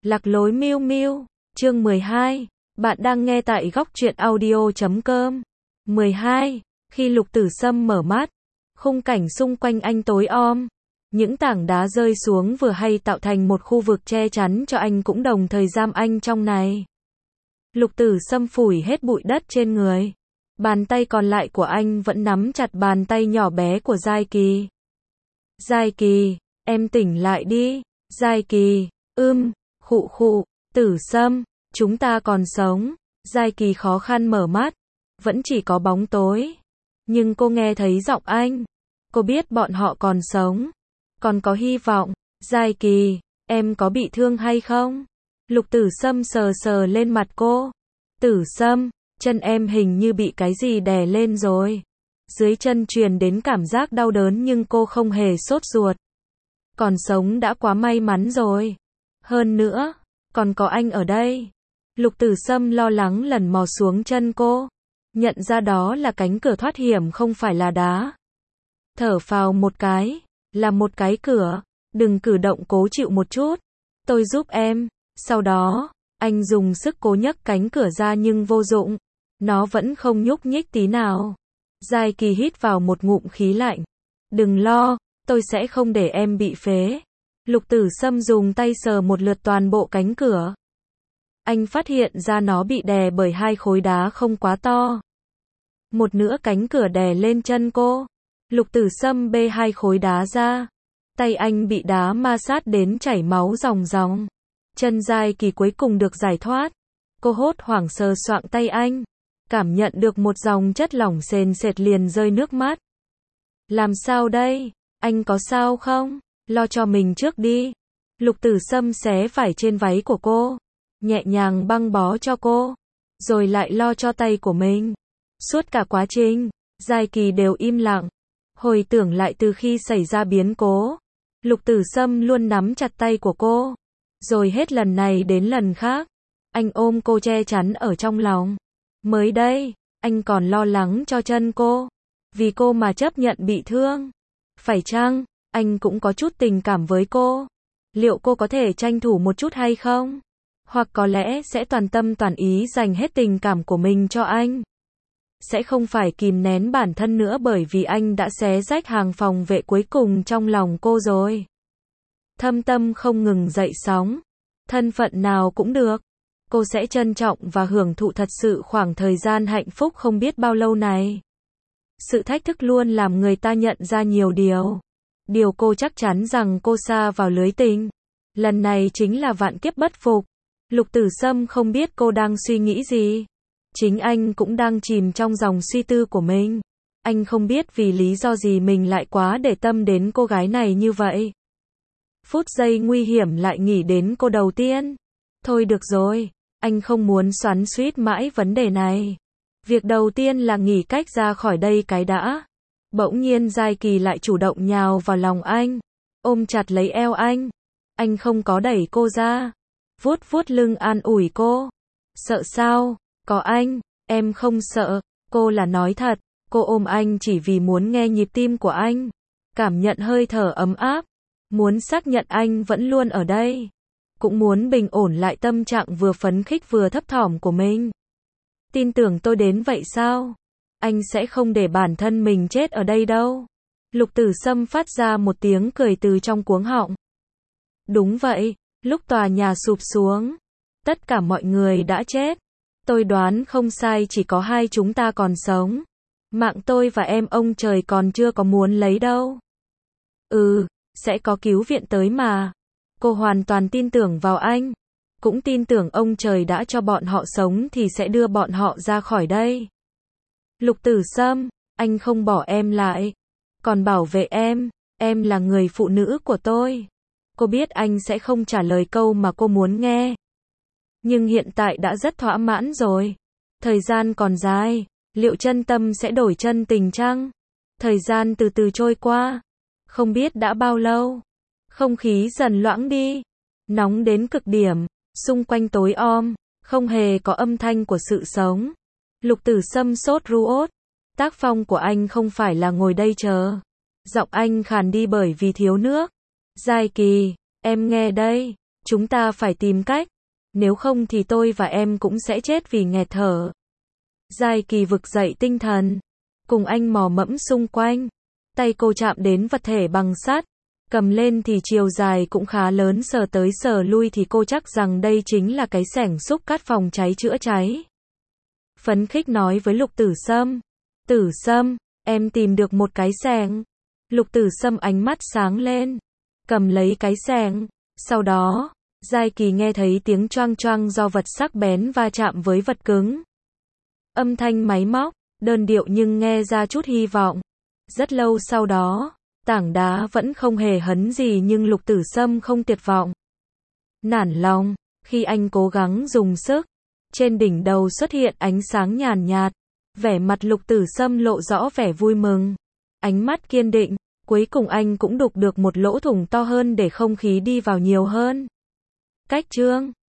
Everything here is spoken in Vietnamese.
Lạc lối miêu miêu, chương 12. Bạn đang nghe tại góc truyện audio.com. 12. Khi Lục Tử Sâm mở mắt, khung cảnh xung quanh anh tối om. Những tảng đá rơi xuống vừa hay tạo thành một khu vực che chắn cho anh cũng đồng thời giam anh trong này. Lục Tử Sâm phủi hết bụi đất trên người. Bàn tay còn lại của anh vẫn nắm chặt bàn tay nhỏ bé của Giai Kỳ. Giai Kỳ, em tỉnh lại đi. Giai Kỳ, khụ khụ, Tử Sâm, chúng ta còn sống. Giai Kỳ khó khăn mở mắt, vẫn chỉ có bóng tối. Nhưng cô nghe thấy giọng anh. Cô biết bọn họ còn sống, còn có hy vọng. Giai Kỳ, em có bị thương hay không? Lục Tử Sâm sờ sờ lên mặt cô. Tử Sâm, chân em hình như bị cái gì đè lên rồi. Dưới chân truyền đến cảm giác đau đớn nhưng cô không hề sốt ruột. Còn sống đã quá may mắn rồi. Hơn nữa, còn có anh ở đây. Lục Tử Sâm lo lắng lần mò xuống chân cô. Nhận ra đó là cánh cửa thoát hiểm không phải là đá. Thở phào một cái, là một cái cửa. Đừng cử động, cố chịu một chút. Tôi giúp em. Sau đó, anh dùng sức cố nhấc cánh cửa ra nhưng vô dụng. Nó vẫn không nhúc nhích tí nào. Giai Kỳ hít vào một ngụm khí lạnh. Đừng lo, tôi sẽ không để em bị phế. Lục Tử Sâm dùng tay sờ một lượt toàn bộ cánh cửa. Anh phát hiện ra nó bị đè bởi hai khối đá không quá to. Một nửa cánh cửa đè lên chân cô. Lục Tử Sâm bê hai khối đá ra. Tay anh bị đá ma sát đến chảy máu ròng ròng. Chân Giai Kỳ cuối cùng được giải thoát. Cô hốt hoảng sờ soạng tay anh. Cảm nhận được một dòng chất lỏng sền sệt liền rơi nước mắt. Làm sao đây? Anh có sao không? Lo cho mình trước đi. Lục Tử Sâm xé vải trên váy của cô. Nhẹ nhàng băng bó cho cô. Rồi lại lo cho tay của mình. Suốt cả quá trình, Giai Kỳ đều im lặng. Hồi tưởng lại từ khi xảy ra biến cố. Lục Tử Sâm luôn nắm chặt tay của cô. Rồi hết lần này đến lần khác. Anh ôm cô che chắn ở trong lòng. Mới đây, anh còn lo lắng cho chân cô. Vì cô mà chấp nhận bị thương. Phải chăng, anh cũng có chút tình cảm với cô? Liệu cô có thể tranh thủ một chút hay không? Hoặc có lẽ sẽ toàn tâm toàn ý dành hết tình cảm của mình cho anh. Sẽ không phải kìm nén bản thân nữa bởi vì anh đã xé rách hàng phòng vệ cuối cùng trong lòng cô rồi. Thâm tâm không ngừng dậy sóng. Thân phận nào cũng được. Cô sẽ trân trọng và hưởng thụ thật sự khoảng thời gian hạnh phúc không biết bao lâu này. Sự thách thức luôn làm người ta nhận ra nhiều điều. Điều cô chắc chắn rằng cô sa vào lưới tình. Lần này chính là vạn kiếp bất phục. Lục Tử Sâm không biết cô đang suy nghĩ gì. Chính anh cũng đang chìm trong dòng suy tư của mình. Anh không biết vì lý do gì mình lại quá để tâm đến cô gái này như vậy. Phút giây nguy hiểm lại nghĩ đến cô đầu tiên. Thôi được rồi, anh không muốn xoắn xuýt mãi vấn đề này. Việc đầu tiên là nghĩ cách ra khỏi đây cái đã. Bỗng nhiên Giai Kỳ lại chủ động nhào vào lòng anh. Ôm chặt lấy eo anh. Anh không có đẩy cô ra. Vuốt vuốt lưng an ủi cô. Sợ sao? Có anh, em không sợ. Cô là nói thật. Cô ôm anh chỉ vì muốn nghe nhịp tim của anh. Cảm nhận hơi thở ấm áp. Muốn xác nhận anh vẫn luôn ở đây. Cũng muốn bình ổn lại tâm trạng vừa phấn khích vừa thấp thỏm của mình. Tin tưởng tôi đến vậy sao? Anh sẽ không để bản thân mình chết ở đây đâu. Lục Tử Sâm phát ra một tiếng cười từ trong cuống họng. Đúng vậy, lúc tòa nhà sụp xuống, tất cả mọi người đã chết. Tôi đoán không sai, chỉ có hai chúng ta còn sống. Mạng tôi và em ông trời còn chưa có muốn lấy đâu. Sẽ có cứu viện tới mà. Cô hoàn toàn tin tưởng vào anh. Cũng tin tưởng ông trời đã cho bọn họ sống thì sẽ đưa bọn họ ra khỏi đây. Lục Tử Sâm, anh không bỏ em lại. Còn bảo vệ em là người phụ nữ của tôi. Cô biết anh sẽ không trả lời câu mà cô muốn nghe. Nhưng hiện tại đã rất thỏa mãn rồi. Thời gian còn dài, liệu chân tâm sẽ đổi chân tình chăng? Thời gian từ từ trôi qua. Không biết đã bao lâu. Không khí dần loãng đi. Nóng đến cực điểm. Xung quanh tối om. Không hề có âm thanh của sự sống. Lục Tử Sâm sốt ruột. Tác phong của anh không phải là ngồi đây chờ. Giọng anh khàn đi bởi vì thiếu nước. Giai Kỳ, em nghe đây. Chúng ta phải tìm cách, nếu không thì tôi và em cũng sẽ chết vì nghẹt thở. Giai Kỳ vực dậy tinh thần, cùng anh mò mẫm xung quanh. Tay cô chạm đến vật thể bằng sắt, cầm lên thì chiều dài cũng khá lớn, sờ tới sờ lui thì cô chắc rằng đây chính là cái xẻng xúc cát phòng cháy chữa cháy. Phấn khích nói với Lục Tử Sâm. Tử Sâm, em tìm được một cái xẻng. Lục Tử Sâm ánh mắt sáng lên, cầm lấy cái xẻng. Sau đó, Giai Kỳ nghe thấy tiếng choang choang do vật sắc bén va chạm với vật cứng. Âm thanh máy móc, đơn điệu nhưng nghe ra chút hy vọng. Rất lâu sau đó, tảng đá vẫn không hề hấn gì nhưng Lục Tử Sâm không tuyệt vọng. Nản lòng, khi anh cố gắng dùng sức, trên đỉnh đầu xuất hiện ánh sáng nhàn nhạt. Vẻ mặt Lục Tử Sâm lộ rõ vẻ vui mừng. Ánh mắt kiên định, cuối cùng anh cũng đục được một lỗ thủng to hơn để không khí đi vào nhiều hơn. Cách chương